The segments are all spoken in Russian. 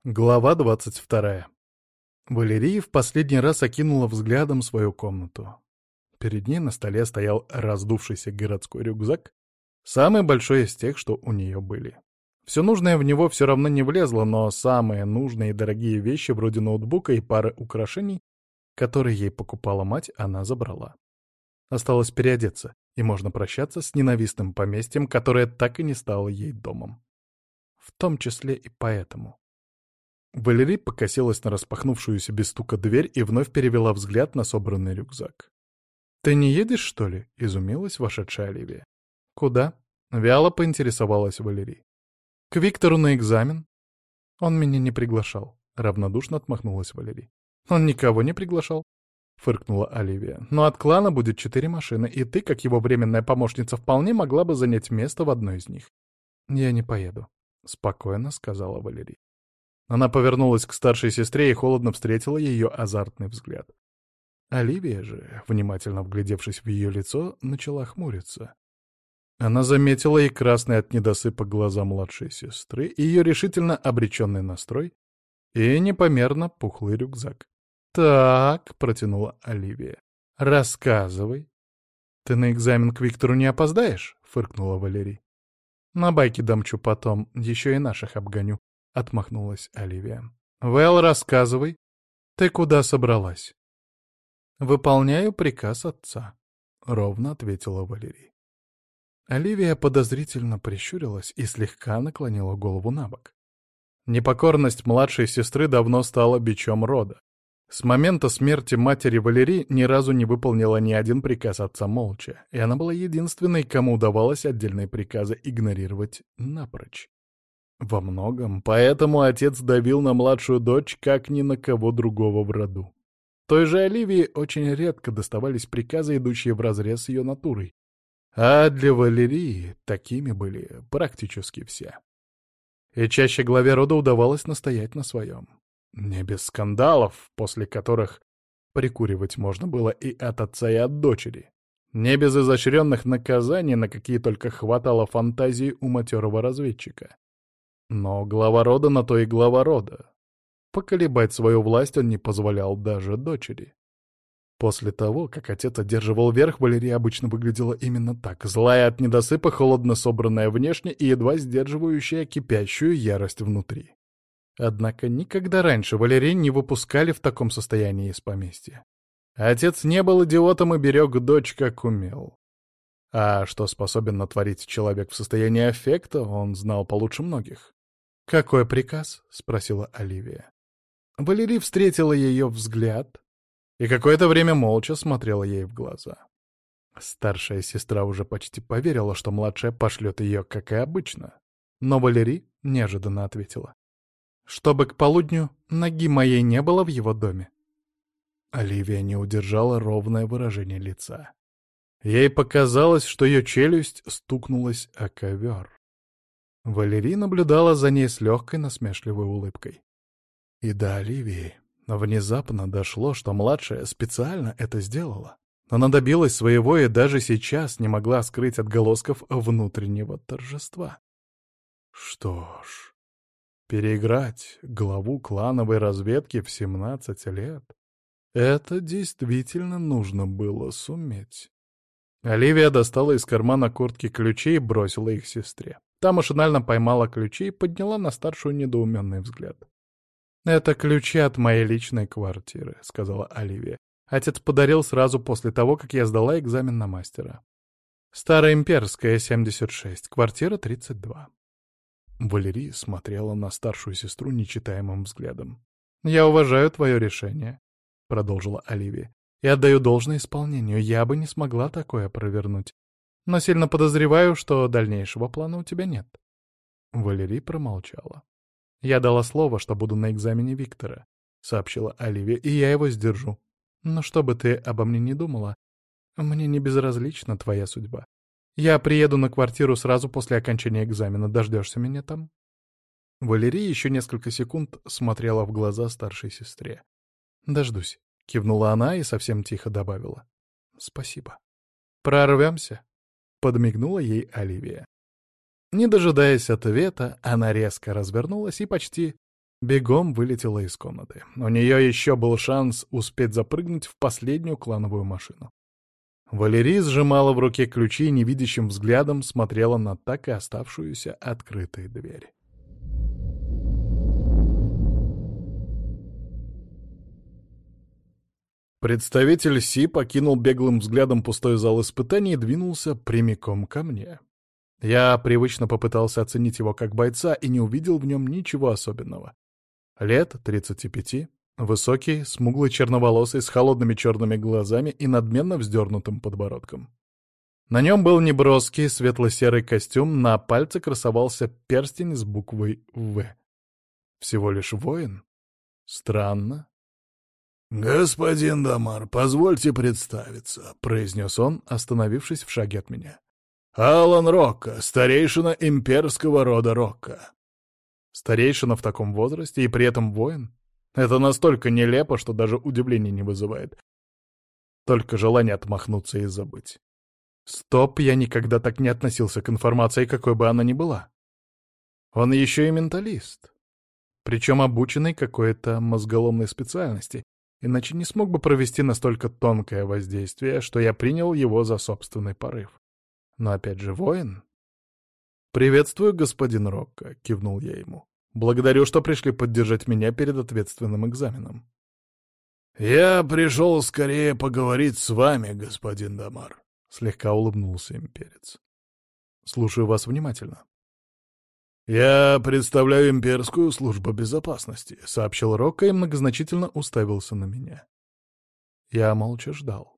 Глава 22. Валерия в последний раз окинула взглядом свою комнату. Перед ней на столе стоял раздувшийся городской рюкзак, самый большой из тех, что у нее были. Все нужное в него все равно не влезло, но самые нужные и дорогие вещи, вроде ноутбука и пары украшений, которые ей покупала мать, она забрала. Осталось переодеться, и можно прощаться с ненавистным поместьем, которое так и не стало ей домом. В том числе и поэтому. Валерий покосилась на распахнувшуюся без стука дверь и вновь перевела взгляд на собранный рюкзак. «Ты не едешь, что ли?» — изумилась вошедшая Оливия. «Куда?» — вяло поинтересовалась Валерий. «К Виктору на экзамен». «Он меня не приглашал», — равнодушно отмахнулась Валерий. «Он никого не приглашал», — фыркнула Оливия. «Но от клана будет 4 машины, и ты, как его временная помощница, вполне могла бы занять место в одной из них». «Я не поеду», — спокойно сказала Валерий. Она повернулась к старшей сестре и холодно встретила ее азартный взгляд. Оливия же, внимательно вглядевшись в ее лицо, начала хмуриться. Она заметила и красный от недосыпа глаза младшей сестры, и ее решительно обреченный настрой, и непомерно пухлый рюкзак. «Так», — протянула Оливия, — «рассказывай». «Ты на экзамен к Виктору не опоздаешь?» — фыркнула Валерий. «На байке дамчу потом, еще и наших обгоню», — отмахнулась Оливия. «Вэл, рассказывай. Ты куда собралась?» «Выполняю приказ отца», — ровно ответила Валерий. Оливия подозрительно прищурилась и слегка наклонила голову на бок. Непокорность младшей сестры давно стала бичом рода. С момента смерти матери Валерии ни разу не выполнила ни один приказ отца молча, и она была единственной, кому удавалось отдельные приказы игнорировать напрочь. Во многом поэтому отец давил на младшую дочь как ни на кого другого в роду. Той же Оливии очень редко доставались приказы, идущие вразрез с ее натурой. А для Валерии такими были практически все. И чаще главе рода удавалось настоять на своем. Не без скандалов, после которых прикуривать можно было и от отца, и от дочери. Не без изощренных наказаний, на какие только хватало фантазии у матерого разведчика. Но глава рода на то и глава рода. Поколебать свою власть он не позволял даже дочери. После того, как отец одерживал верх, Валерия обычно выглядела именно так, злая от недосыпа, холодно собранная внешне и едва сдерживающая кипящую ярость внутри. Однако никогда раньше Валерий не выпускали в таком состоянии из поместья. Отец не был идиотом и берег дочь как умел. А что способен натворить человек в состоянии аффекта, он знал получше многих. «Какой приказ?» — спросила Оливия. Валерий встретила ее взгляд и какое-то время молча смотрела ей в глаза. Старшая сестра уже почти поверила, что младшая пошлет ее, как и обычно. Но Валерий неожиданно ответила. «Чтобы к полудню ноги моей не было в его доме». Оливия не удержала ровное выражение лица. Ей показалось, что ее челюсть стукнулась о ковер. Валерий наблюдала за ней с легкой насмешливой улыбкой. И до Оливии внезапно дошло, что младшая специально это сделала. Она добилась своего и даже сейчас не могла скрыть отголосков внутреннего торжества. Что ж, переиграть главу клановой разведки в 17 лет — это действительно нужно было суметь. Оливия достала из кармана куртки ключи и бросила их сестре. Та машинально поймала ключи и подняла на старшую недоуменный взгляд. «Это ключи от моей личной квартиры», — сказала Оливия. «Отец подарил сразу после того, как я сдала экзамен на мастера. Старая имперская, 76, квартира 32». Валерия смотрела на старшую сестру нечитаемым взглядом. «Я уважаю твое решение», — продолжила Оливия, «и отдаю должное исполнению. Я бы не смогла такое провернуть. Но сильно подозреваю, что дальнейшего плана у тебя нет». Валерия промолчала. «Я дала слово, что буду на экзамене Виктора», — сообщила Оливия, — «и я его сдержу. Но что бы ты обо мне ни думала, мне не безразлична твоя судьба. Я приеду на квартиру сразу после окончания экзамена. Дождешься меня там?» Валерия еще несколько секунд смотрела в глаза старшей сестре. «Дождусь», — кивнула она и совсем тихо добавила. «Спасибо». «Прорвемся?» — подмигнула ей Оливия. Не дожидаясь ответа, она резко развернулась и почти бегом вылетела из комнаты. У нее еще был шанс успеть запрыгнуть в последнюю клановую машину. Валерий сжимала в руке ключи и невидящим взглядом смотрела на так и оставшуюся открытой дверь. Представитель Си покинул беглым взглядом пустой зал испытаний и двинулся прямиком ко мне. Я привычно попытался оценить его как бойца и не увидел в нем ничего особенного. Лет 35, высокий, смуглый черноволосый, с холодными черными глазами и надменно вздернутым подбородком. На нем был неброский светло-серый костюм, на пальце красовался перстень с буквой «В». Всего лишь воин? Странно. «Господин Дамар, позвольте представиться», — произнес он, остановившись в шаге от меня. «Алан Рокко, старейшина имперского рода Рокко». Старейшина в таком возрасте и при этом воин? Это настолько нелепо, что даже удивления не вызывает. Только желание отмахнуться и забыть. Стоп, я никогда так не относился к информации, какой бы она ни была. Он еще и менталист. Причем обученный какой-то мозголомной специальности, иначе не смог бы провести настолько тонкое воздействие, что я принял его за собственный порыв. Но опять же, воин. «Приветствую, господин Рокко», — кивнул я ему. «Благодарю, что пришли поддержать меня перед ответственным экзаменом». «Я пришел скорее поговорить с вами, господин Дамар», — слегка улыбнулся имперец. «Слушаю вас внимательно». «Я представляю имперскую службу безопасности», — сообщил Рокко и многозначительно уставился на меня. Я молча ждал.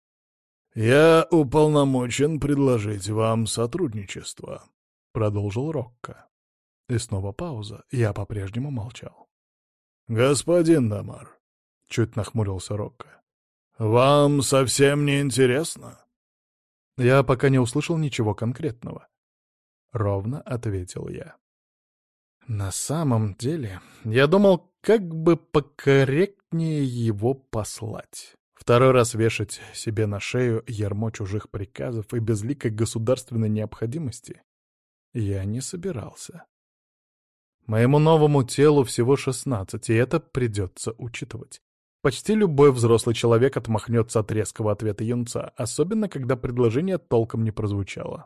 «Я уполномочен предложить вам сотрудничество», — продолжил Рокко. И снова пауза. Я по-прежнему молчал. «Господин Дамар», — чуть нахмурился Рокко, — «вам совсем не интересно?» «Я пока не услышал ничего конкретного», — ровно ответил я. На самом деле, я думал, как бы покорректнее его послать. Второй раз вешать себе на шею ярмо чужих приказов и безликой государственной необходимости я не собирался. Моему новому телу всего 16, и это придется учитывать. Почти любой взрослый человек отмахнется от резкого ответа юнца, особенно когда предложение толком не прозвучало.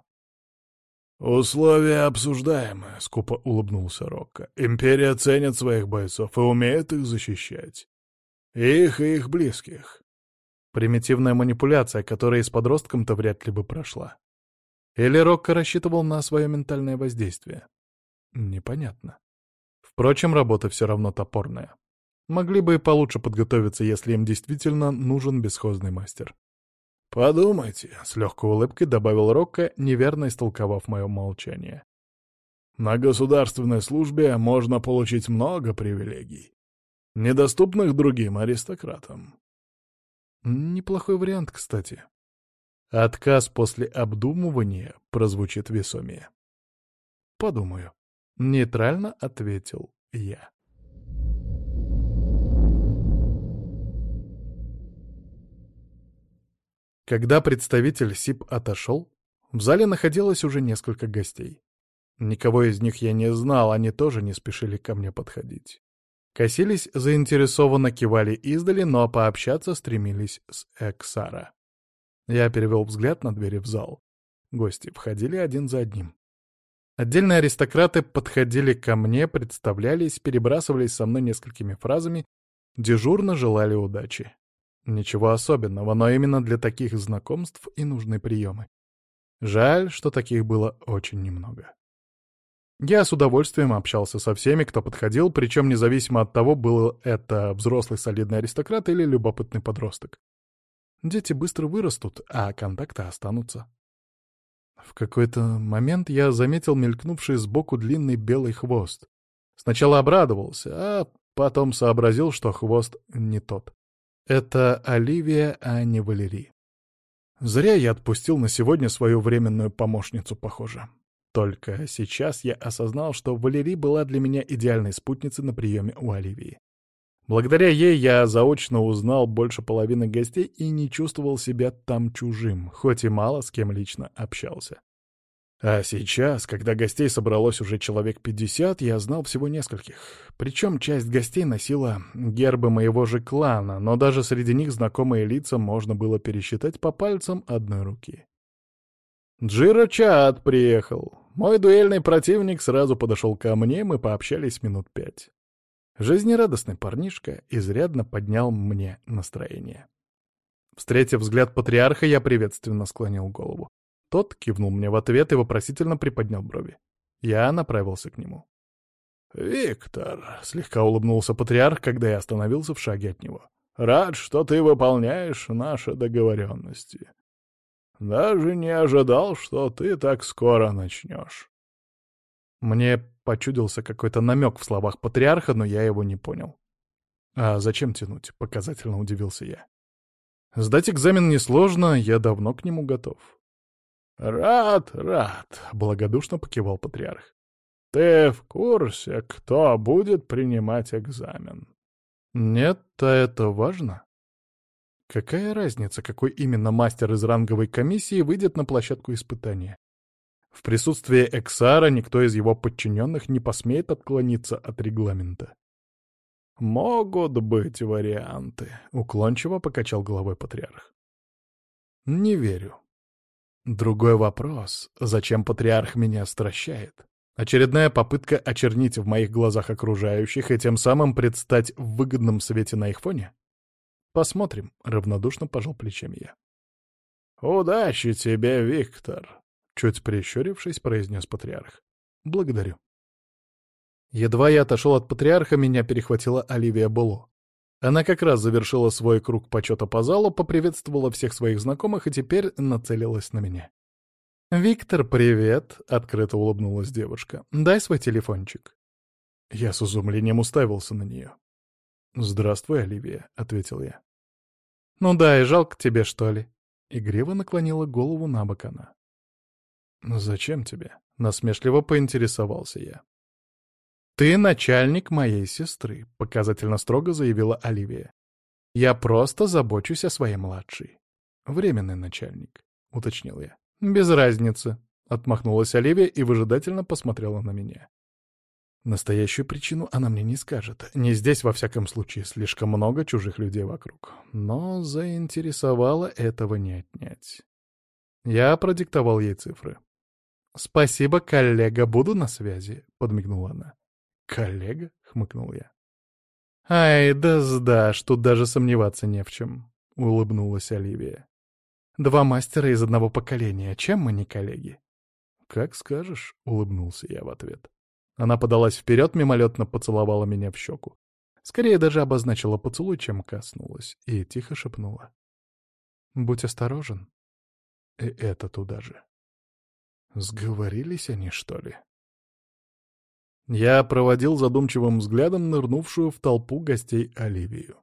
«Условия обсуждаемы», — скупо улыбнулся Рокко. «Империя ценит своих бойцов и умеет их защищать. Их и их близких». Примитивная манипуляция, которая и с подростком-то вряд ли бы прошла. Или Рокко рассчитывал на свое ментальное воздействие? Непонятно. Впрочем, работа все равно топорная. Могли бы и получше подготовиться, если им действительно нужен бесхозный мастер. «Подумайте», — с легкой улыбкой добавил Рокко, неверно истолковав мое молчание. «На государственной службе можно получить много привилегий, недоступных другим аристократам». Неплохой вариант, кстати. Отказ после обдумывания прозвучит весомее. «Подумаю», — нейтрально ответил я. Когда представитель СИП отошел, в зале находилось уже несколько гостей. Никого из них я не знал, они тоже не спешили ко мне подходить. Косились, заинтересованно кивали издали, но пообщаться стремились с Эксара. Я перевел взгляд на двери в зал. Гости входили один за одним. Отдельные аристократы подходили ко мне, представлялись, перебрасывались со мной несколькими фразами, дежурно желали удачи. Ничего особенного, но именно для таких знакомств и нужны приемы. Жаль, что таких было очень немного. Я с удовольствием общался со всеми, кто подходил, причем независимо от того, был это взрослый солидный аристократ или любопытный подросток. Дети быстро вырастут, а контакты останутся. В какой-то момент я заметил мелькнувший сбоку длинный белый хвост. Сначала обрадовался, а потом сообразил, что хвост не тот. Это Оливия, а не Валерий. Зря я отпустил на сегодня свою временную помощницу, похоже. Только сейчас я осознал, что Валерий была для меня идеальной спутницей на приеме у Оливии. Благодаря ей я заочно узнал больше половины гостей и не чувствовал себя там чужим, хоть и мало с кем лично общался. А сейчас, когда гостей собралось уже человек 50, я знал всего нескольких. Причем часть гостей носила гербы моего же клана, но даже среди них знакомые лица можно было пересчитать по пальцам одной руки. Джиро Чаат приехал. Мой дуэльный противник сразу подошел ко мне, мы пообщались минут 5. Жизнерадостный парнишка изрядно поднял мне настроение. Встретив взгляд патриарха, я приветственно склонил голову. Тот кивнул мне в ответ и вопросительно приподнял брови. Я направился к нему. «Виктор», — слегка улыбнулся патриарх, когда я остановился в шаге от него, — «рад, что ты выполняешь наши договоренности. Даже не ожидал, что ты так скоро начнешь». Мне почудился какой-то намек в словах патриарха, но я его не понял. «А зачем тянуть?» — показательно удивился я. «Сдать экзамен несложно, я давно к нему готов». «Рад, рад», — благодушно покивал патриарх. «Ты в курсе, кто будет принимать экзамен?» «Нет, а это важно?» Какая разница, какой именно мастер из ранговой комиссии выйдет на площадку испытания? В присутствии Эксара никто из его подчиненных не посмеет отклониться от регламента. «Могут быть варианты», — уклончиво покачал головой патриарх. «Не верю». Другой вопрос — зачем патриарх меня стращает? Очередная попытка очернить в моих глазах окружающих и тем самым предстать в выгодном свете на их фоне? Посмотрим, — равнодушно пожал плечами я. «Удачи тебе, Виктор!» — чуть прищурившись, произнес патриарх. «Благодарю». Едва я отошел от патриарха, меня перехватила Оливия Боло. Она как раз завершила свой круг почета по залу, поприветствовала всех своих знакомых и теперь нацелилась на меня. «Виктор, привет!» — открыто улыбнулась девушка. «Дай свой телефончик». Я с изумлением уставился на нее. «Здравствуй, Оливия», — ответил я. «Ну да, и жалко тебе, что ли?» Игриво наклонила голову на бок она. «Зачем тебе?» — насмешливо поинтересовался я. «Ты начальник моей сестры», — показательно строго заявила Оливия. «Я просто забочусь о своей младшей». «Временный начальник», — уточнил я. «Без разницы», — отмахнулась Оливия и выжидательно посмотрела на меня. Настоящую причину она мне не скажет. Не здесь, во всяком случае, слишком много чужих людей вокруг. Но заинтересовало этого не отнять. Я продиктовал ей цифры. «Спасибо, коллега, буду на связи», — подмигнула она. «Коллега?» — хмыкнул я. «Ай, да сдашь, тут даже сомневаться не в чем», — улыбнулась Оливия. «Два мастера из одного поколения, чем мы не коллеги?» «Как скажешь», — улыбнулся я в ответ. Она подалась вперед, мимолетно поцеловала меня в щеку. Скорее даже обозначила поцелуй, чем коснулась, и тихо шепнула. «Будь осторожен». И это туда же. Сговорились они, что ли? Я проводил задумчивым взглядом нырнувшую в толпу гостей Оливию.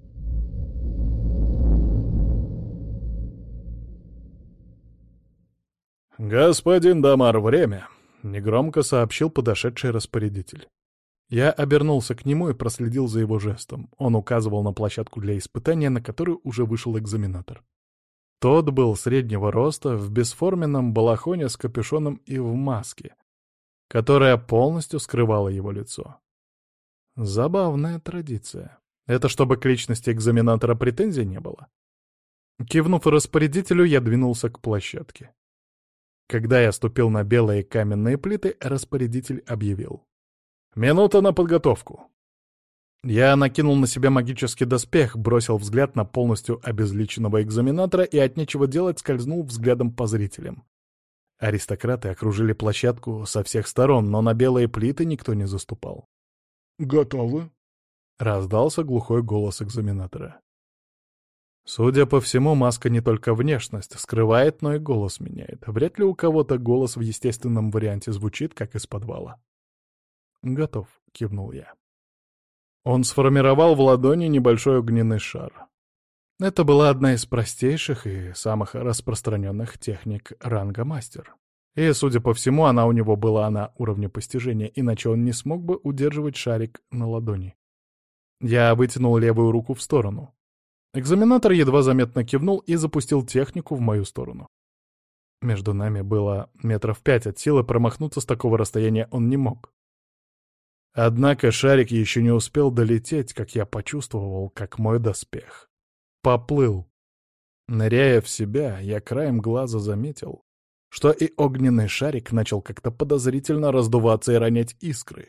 «Господин Дамар, время!» — негромко сообщил подошедший распорядитель. Я обернулся к нему и проследил за его жестом. Он указывал на площадку для испытания, на которую уже вышел экзаменатор. Тот был среднего роста, в бесформенном балахоне с капюшоном и в маске, которая полностью скрывала его лицо. Забавная традиция. Это чтобы к личности экзаменатора претензий не было? Кивнув распорядителю, я двинулся к площадке. Когда я ступил на белые каменные плиты, распорядитель объявил. «Минута на подготовку». Я накинул на себя магический доспех, бросил взгляд на полностью обезличенного экзаменатора и от нечего делать скользнул взглядом по зрителям. Аристократы окружили площадку со всех сторон, но на белые плиты никто не заступал. «Готовы?» — раздался глухой голос экзаменатора. Судя по всему, маска не только внешность скрывает, но и голос меняет. Вряд ли у кого-то голос в естественном варианте звучит, как из подвала. «Готов», — кивнул я. Он сформировал в ладони небольшой огненный шар. Это была одна из простейших и самых распространенных техник ранга мастер. И, судя по всему, она у него была на уровне постижения, иначе он не смог бы удерживать шарик на ладони. Я вытянул левую руку в сторону. Экзаменатор едва заметно кивнул и запустил технику в мою сторону. Между нами было 5 метров, от силы промахнуться с такого расстояния он не мог. Однако шарик еще не успел долететь, как я почувствовал, как мой доспех поплыл. Ныряя в себя, я краем глаза заметил, что и огненный шарик начал как-то подозрительно раздуваться и ронять искры.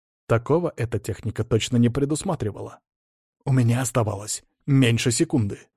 Такого эта техника точно не предусматривала. У меня оставалось меньше секунды.